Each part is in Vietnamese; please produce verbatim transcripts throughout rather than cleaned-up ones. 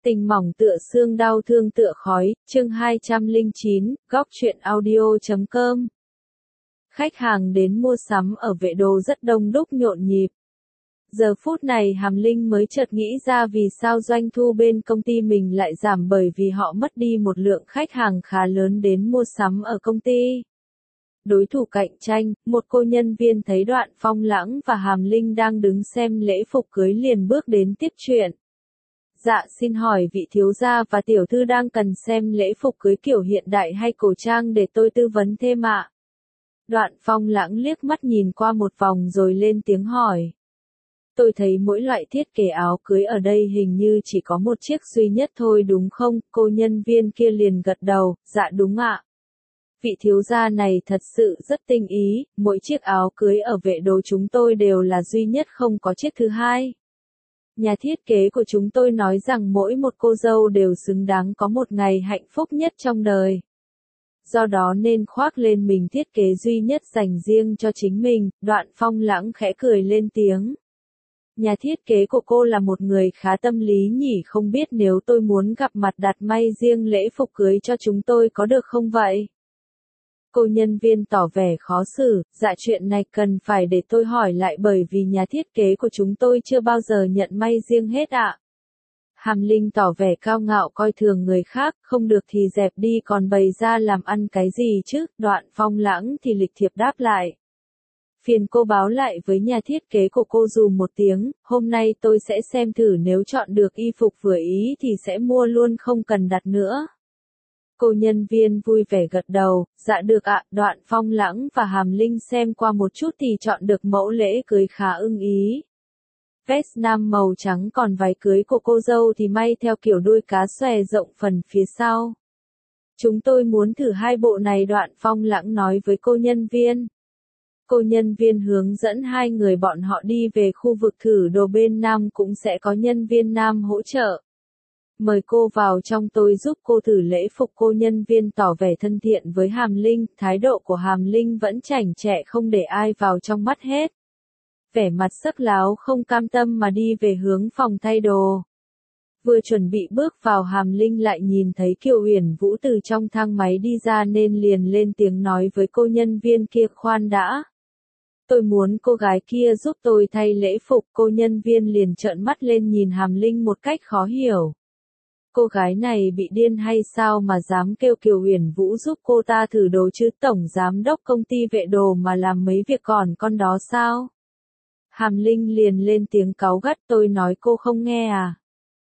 Tình mỏng tựa xương đau thương tựa khói, chương hai trăm lẻ chín, góc truyện audio chấm com. Khách hàng đến mua sắm ở Vệ Đô rất đông đúc nhộn nhịp. Giờ phút này Hàm Linh mới chợt nghĩ ra vì sao doanh thu bên công ty mình lại giảm, bởi vì họ mất đi một lượng khách hàng khá lớn đến mua sắm ở công ty. Đối thủ cạnh tranh, một cô nhân viên thấy Đoạn Phong Lãng và Hàm Linh đang đứng xem lễ phục cưới liền bước đến tiếp chuyện. Dạ xin hỏi vị thiếu gia và tiểu thư đang cần xem lễ phục cưới kiểu hiện đại hay cổ trang để tôi tư vấn thêm ạ? Đoạn Phong Lãng liếc mắt nhìn qua một vòng rồi lên tiếng hỏi. Tôi thấy mỗi loại thiết kế áo cưới ở đây hình như chỉ có một chiếc duy nhất thôi đúng không? Cô nhân viên kia liền gật đầu, dạ đúng ạ. Vị thiếu gia này thật sự rất tinh ý, mỗi chiếc áo cưới ở Vệ Đô chúng tôi đều là duy nhất, không có chiếc thứ hai. Nhà thiết kế của chúng tôi nói rằng mỗi một cô dâu đều xứng đáng có một ngày hạnh phúc nhất trong đời. Do đó nên khoác lên mình thiết kế duy nhất dành riêng cho chính mình. Đoạn Phong Lãng khẽ cười lên tiếng. Nhà thiết kế của cô là một người khá tâm lý nhỉ, không biết nếu tôi muốn gặp mặt đặt may riêng lễ phục cưới cho chúng tôi có được không vậy? Cô nhân viên tỏ vẻ khó xử, dạ chuyện này cần phải để tôi hỏi lại bởi vì nhà thiết kế của chúng tôi chưa bao giờ nhận may riêng hết ạ. Hàm Linh tỏ vẻ cao ngạo coi thường người khác, không được thì dẹp đi còn bày ra làm ăn cái gì chứ? Đoạn Phong Lãng thì lịch thiệp đáp lại. Phiền cô báo lại với nhà thiết kế của cô dùm một tiếng, hôm nay tôi sẽ xem thử, nếu chọn được y phục vừa ý thì sẽ mua luôn, không cần đặt nữa. Cô nhân viên vui vẻ gật đầu, dạ được ạ. Đoạn Phong Lãng và Hàm Linh xem qua một chút thì chọn được mẫu lễ cưới khá ưng ý. Vest nam màu trắng, còn váy cưới của cô dâu thì may theo kiểu đuôi cá xòe rộng phần phía sau. Chúng tôi muốn thử hai bộ này, Đoạn Phong Lãng nói với cô nhân viên. Cô nhân viên hướng dẫn hai người bọn họ đi về khu vực thử đồ bên nam, cũng sẽ có nhân viên nam hỗ trợ. Mời cô vào trong, tôi giúp cô thử lễ phục. Cô nhân viên tỏ vẻ thân thiện với Hàm Linh, thái độ của Hàm Linh vẫn chảnh chẹ không để ai vào trong mắt hết. Vẻ mặt sắc láo không cam tâm mà đi về hướng phòng thay đồ. Vừa chuẩn bị bước vào, Hàm Linh lại nhìn thấy Kiều Uyển Vũ từ trong thang máy đi ra nên liền lên tiếng nói với cô nhân viên kia, khoan đã. Tôi muốn cô gái kia giúp tôi thay lễ phục. Cô nhân viên liền trợn mắt lên nhìn Hàm Linh một cách khó hiểu. Cô gái này bị điên hay sao mà dám kêu Kiều Uyển Vũ giúp cô ta thử đồ chứ? Tổng giám đốc công ty Vệ Đô mà làm mấy việc còn con đó sao? Hàm Linh liền lên tiếng cáu gắt, tôi nói cô không nghe à?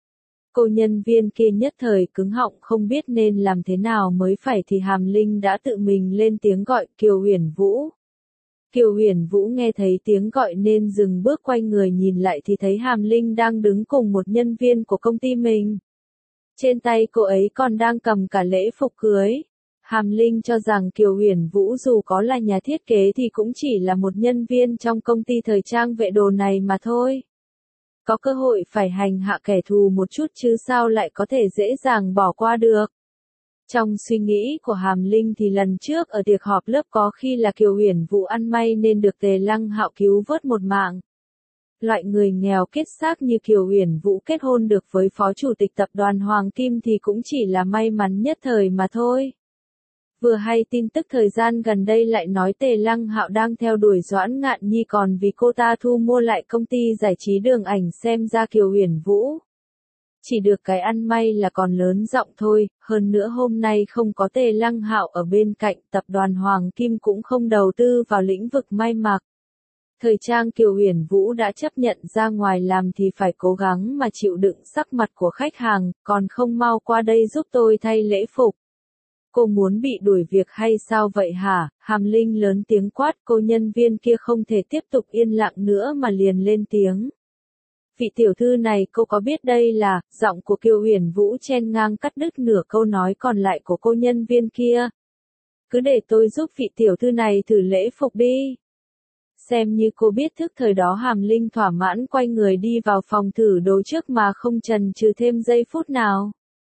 Cô nhân viên kia nhất thời cứng họng không biết nên làm thế nào mới phải thì Hàm Linh đã tự mình lên tiếng gọi Kiều Uyển Vũ. Kiều Uyển Vũ nghe thấy tiếng gọi nên dừng bước, quay người nhìn lại thì thấy Hàm Linh đang đứng cùng một nhân viên của công ty mình. Trên tay cô ấy còn đang cầm cả lễ phục cưới. Hàm Linh cho rằng Kiều Uyển Vũ dù có là nhà thiết kế thì cũng chỉ là một nhân viên trong công ty thời trang Vệ Đô này mà thôi. Có cơ hội phải hành hạ kẻ thù một chút chứ sao lại có thể dễ dàng bỏ qua được. Trong suy nghĩ của Hàm Linh thì lần trước ở tiệc họp lớp có khi là Kiều Uyển Vũ ăn may nên được Tề Lăng Hạo cứu vớt một mạng. Loại người nghèo kết xác như Kiều Uyển Vũ kết hôn được với phó chủ tịch tập đoàn Hoàng Kim thì cũng chỉ là may mắn nhất thời mà thôi. Vừa hay tin tức thời gian gần đây lại nói Tề Lăng Hạo đang theo đuổi Doãn Ngạn Nhi còn vì cô ta thu mua lại công ty giải trí Đường Ảnh, xem ra Kiều Uyển Vũ chỉ được cái ăn may là còn lớn giọng thôi, hơn nữa hôm nay không có Tề Lăng Hạo ở bên cạnh, tập đoàn Hoàng Kim cũng không đầu tư vào lĩnh vực may mặc. Thời trang Kiều Uyển Vũ đã chấp nhận ra ngoài làm thì phải cố gắng mà chịu đựng sắc mặt của khách hàng, còn không mau qua đây giúp tôi thay lễ phục. Cô muốn bị đuổi việc hay sao vậy hả? Hàm Linh lớn tiếng quát, cô nhân viên kia không thể tiếp tục yên lặng nữa mà liền lên tiếng. Vị tiểu thư này, cô có biết đây là, giọng của Kiều Uyển Vũ chen ngang cắt đứt nửa câu nói còn lại của cô nhân viên kia. Cứ để tôi giúp vị tiểu thư này thử lễ phục đi. Xem như cô biết thức thời đó. Hàm Linh thỏa mãn quay người đi vào phòng thử đồ trước mà không chần chừ thêm giây phút nào.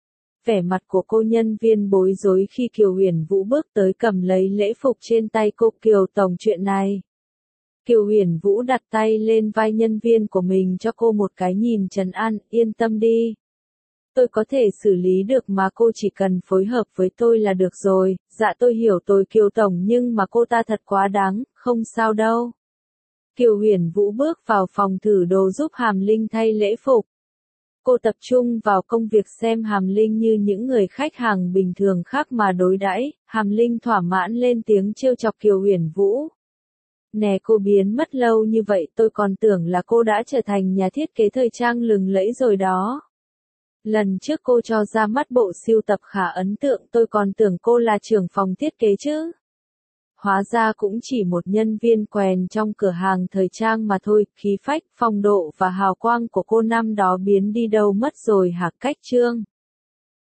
Vẻ mặt của cô nhân viên bối rối khi Kiều Uyển Vũ bước tới cầm lấy lễ phục trên tay cô. Kiều tổng, chuyện này. Kiều Uyển Vũ đặt tay lên vai nhân viên của mình cho cô một cái nhìn trấn an, yên tâm đi. Tôi có thể xử lý được mà, cô chỉ cần phối hợp với tôi là được rồi. Dạ tôi hiểu tôi Kiều Tổng, nhưng mà cô ta thật quá đáng, không sao đâu. Kiều Huyền Vũ bước vào phòng thử đồ giúp Hàm Linh thay lễ phục. Cô tập trung vào công việc xem Hàm Linh như những người khách hàng bình thường khác mà đối đãi. Hàm Linh thỏa mãn lên tiếng trêu chọc Kiều Huyền Vũ. Nè, cô biến mất lâu như vậy, tôi còn tưởng là cô đã trở thành nhà thiết kế thời trang lừng lẫy rồi đó. Lần trước cô cho ra mắt bộ sưu tập khá ấn tượng, tôi còn tưởng cô là trưởng phòng thiết kế chứ. Hóa ra cũng chỉ một nhân viên quèn trong cửa hàng thời trang mà thôi. Khí phách, phong độ và hào quang của cô năm đó biến đi đâu mất rồi hả Cách Trương?